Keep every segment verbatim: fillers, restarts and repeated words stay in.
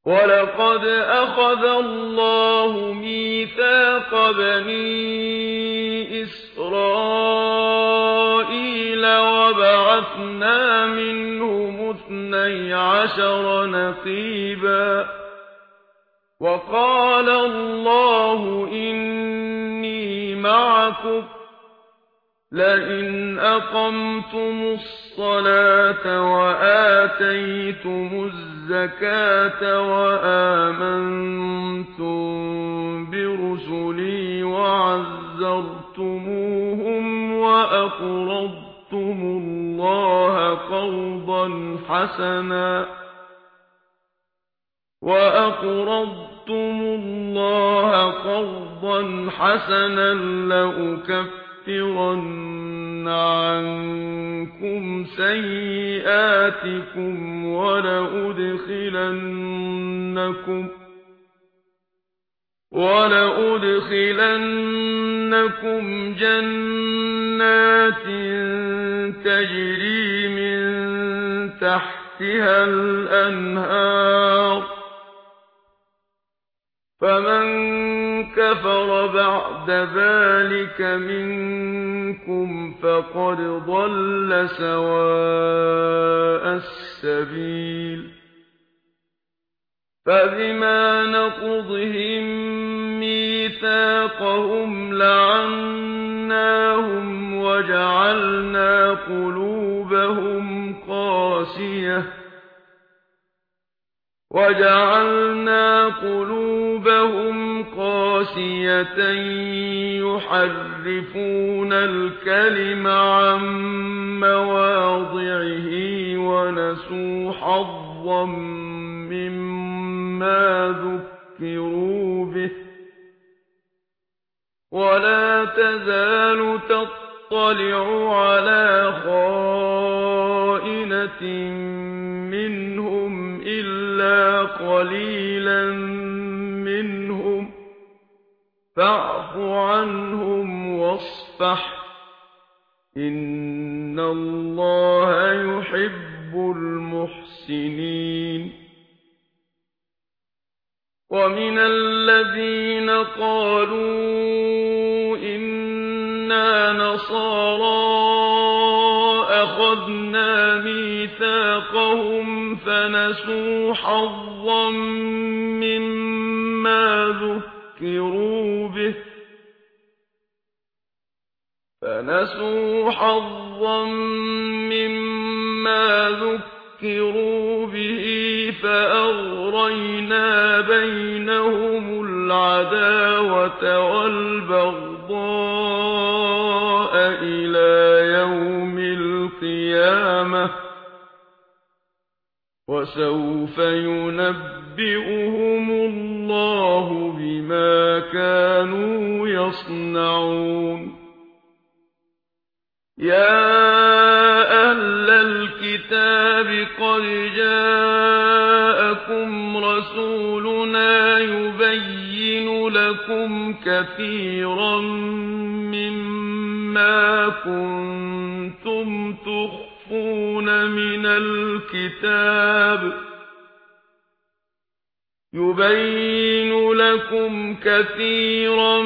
وَلَقَدْ أَخَذَ اللَّهُ مِيثَاقَ بَنِي إِسْرَائِيلَ وَبَعَثْنَا مِنْهُمُ اثْنَيْ عَشَرَ نَقِيبًا ۖ وَقَالَ اللَّهُ إِنِّي مَعَكُمْ ۖ لئن أقمتم الصلاة وآتيتم الزكاة وآمنتم برسلي وعزرتموهم وأقرضتم الله قرضا حسنا وأقرضتم الله قرضا حسنا لأكفر لَأُكَفِّرَنَّ عَنكُمْ سَيِّئَاتِكُمْ وَلَأُدْخِلَنَّكُمْ وَلَأُدْخِلَنَّكُمْ جَنَّاتٍ تَجْرِي مِن تَحْتِهَا الْأَنْهَارُ فَمَن كَفَرَ بَعْدَ ذَلِكَ مِنكُمْ فَقَدْ ضَلَّ سَوَاءَ السَّبِيلِ فَبِمَا نَقْضِهِم مِّيثَاقَهُمْ لَعَنَّاهُمْ وَجَعَلْنَا قُلُوبَهُمْ قَاسِيَةً وَجَعَلْنَا قُلُوبَهُمْ قَاسِيَةً يُحَرِّفُونَ الْكَلِمَ عَن مَّوَاضِعِهِ وَنَسُوا حَظًّا مِّمَّا ذُكِّرُوا بِهِ وَلَا تَزَالُ تَطَّلِعُ عَلَىٰ خَائِنَةٍ مِّنْهُمْ إِلَّا قَلِيلًا مِّنْهُمْ فَاعْفُ عَنْهُمْ وَاصْفَحْ إِنَّ اللَّهَ يُحِبُّ الْمُحْسِنِينَ وَمِنَ الَّذِينَ قَالُوا إِنَّا نَصَارَىٰ أَخَذْنَا مِيثَاقَهُمْ فَنَسُوا حَظًّا مِّمَّا ذُكِّرُوا بِهِ فَنَسُوا حَظًّا مِّمَّا ذُكِّرُوا بِهِ فَأَغْرَيْنَا بَيْنَهُمُ الْعَدَاوَةَ وَالْبَغْضَاءَ إِلَىٰ يَوْمِ الْقِيَامَةِ وَسَوْفَ يُنَبِّئُهُمُ اللَّهُ بِمَا كَانُوا يَصْنَعُونَ يَا أَهْلَ الْكِتَابِ قَدْ جَاءَكُمْ رَسُولُنَا يُبَيِّنُ لَكُمْ كَثِيرًا مِّمَّا كُنتُمْ تُخْفُونَ مِنَ الْكِتَابِ يُبَيِّنُ لَكُمْ كَثِيرًا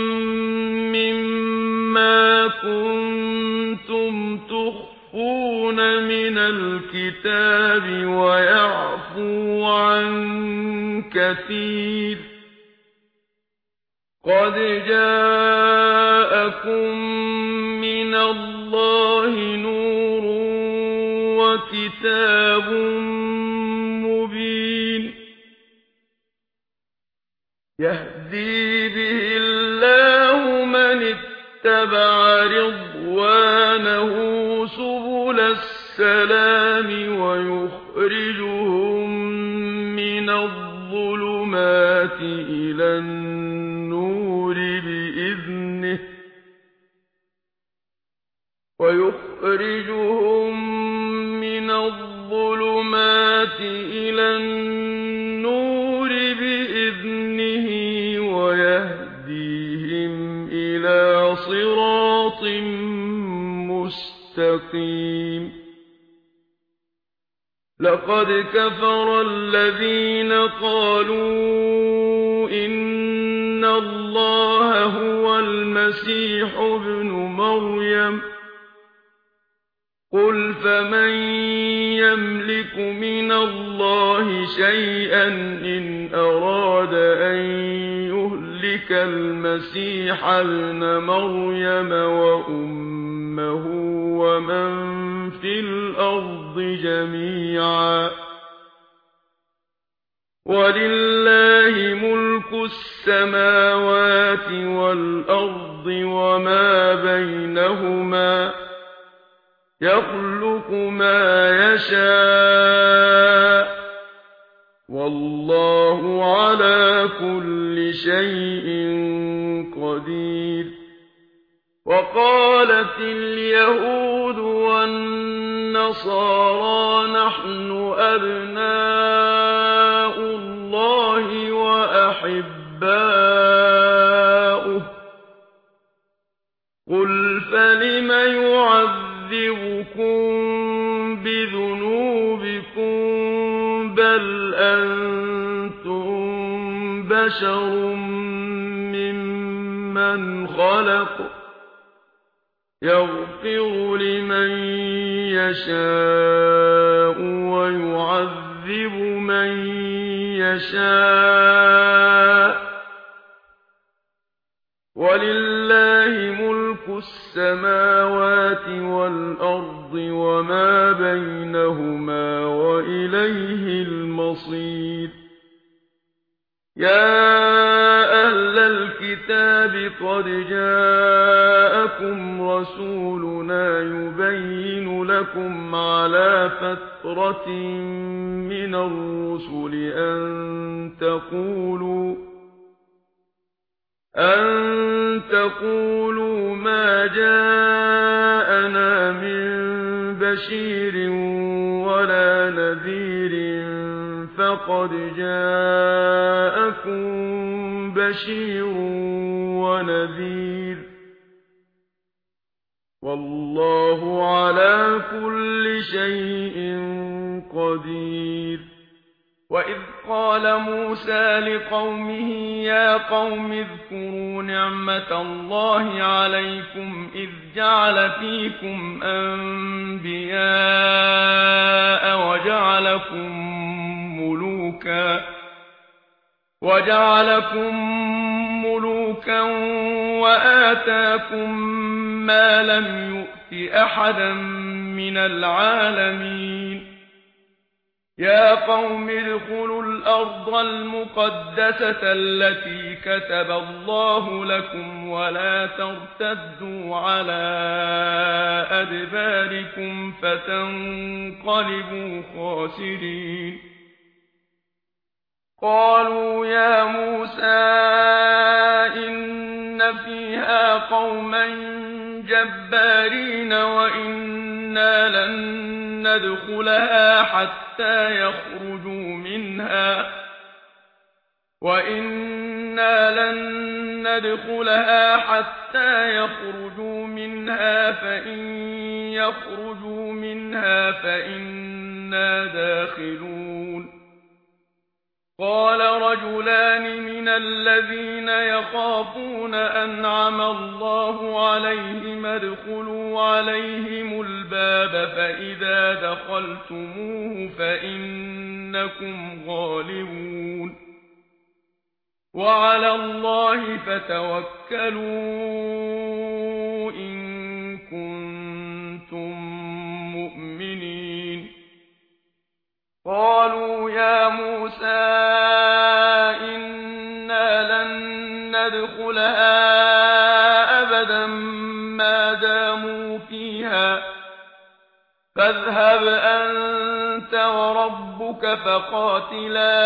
مِّمَّا كُنتُمْ تُخْفُونَ مِنَ الْكِتَابِ وَيَعْفُو عَن كَثِيرٍ قَدْ جَاءَكُم مِّنَ اللَّهِ نُورٌ وَكِتَابٌ مُّبِينٌ يَهْدِي بِهِ اللَّهُ مَنِ اتَّبَعَ رِضْوَانَهُ سُبُلَ السَّلَامِ وَيُخْرِجُهُم مِّنَ الظُّلُمَاتِ إِلَى النُّورِ بِإِذْنِهِ وَيُخْرِجُهُم مِّنَ الظُّلُمَاتِ إِلَى النُّورِ بِإِذْنِهِ وَيَهْدِيهِمْ إِلَىٰ صِرَاطٍ مُّسْتَقِيمٍ لقد كفر الذين قالوا إن الله هو المسيح ابن مريم قل فمن يملك من الله شيئا إن أراد أن يهلك المسيح ابن مريم وأمه ومن في الأرض جميعا ولله ملك السماوات والأرض وما بينهما يخلق ما يشاء والله على كل شيء قدير وقالت اليهود والنصارى نحن أبناء الله وأحباؤه قل فلم يعذبكم بذنوبكم بل أنتم بشر ممن خلق يغفر لمن يشاء ويعذب من يشاء ولله ملك السماوات والأرض وما بينهما وإليه المصير يا أهل الكتاب قد جاءكم رسولنا يبين لكم على فترة من الرسل أن تقولوا أن تقولوا ما جاءنا من بشير ولا نذير فقد جاءكم بشير ونذير والله على كل شيء قدير وإذ قال موسى لقومه يا قوم اذكروا نعمة الله عليكم إذ جعل فيكم أنبياء وجعلكم ملوكا وجعلكم ملوكا وآتاكم ما لم يؤت أحدا من العالمين يا قوم ادخلوا الأرض المقدسة التي كتب الله لكم ولا ترتدوا على أدباركم فتنقلبوا خاسرين قالوا يا موسى إن فيها قوما جبارين وإنا لن ندخلها حتى يخرجوا منها وإنا لن ندخلها حتى يخرجوا منها فإن يخرجوا منها فإنا داخلون قال رجلان من الذين يخافون أنعم الله عليهم ادخلوا عليهم الباب فإذا دخلتموه فإنكم غالبون وعلى الله فتوكلوا إن كنتم مؤمنين قالوا يا موسى إنا لن ندخلها أبدا ما داموا فيها فاذهب أنت وربك فقاتلا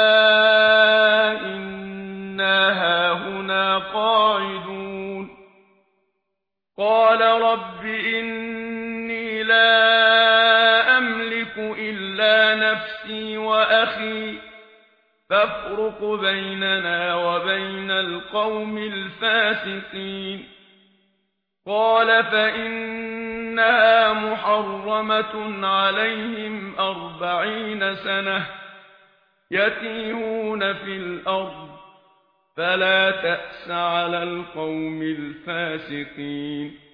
إنا هاهنا قاعدون قال رب إني لا أملك إلا نفسي وأخي فافرق بيننا وبين القوم الفاسقين قال فإن إنها محرمة عليهم أربعين سنة يتيهون في الأرض فلا تأس على القوم الفاسقين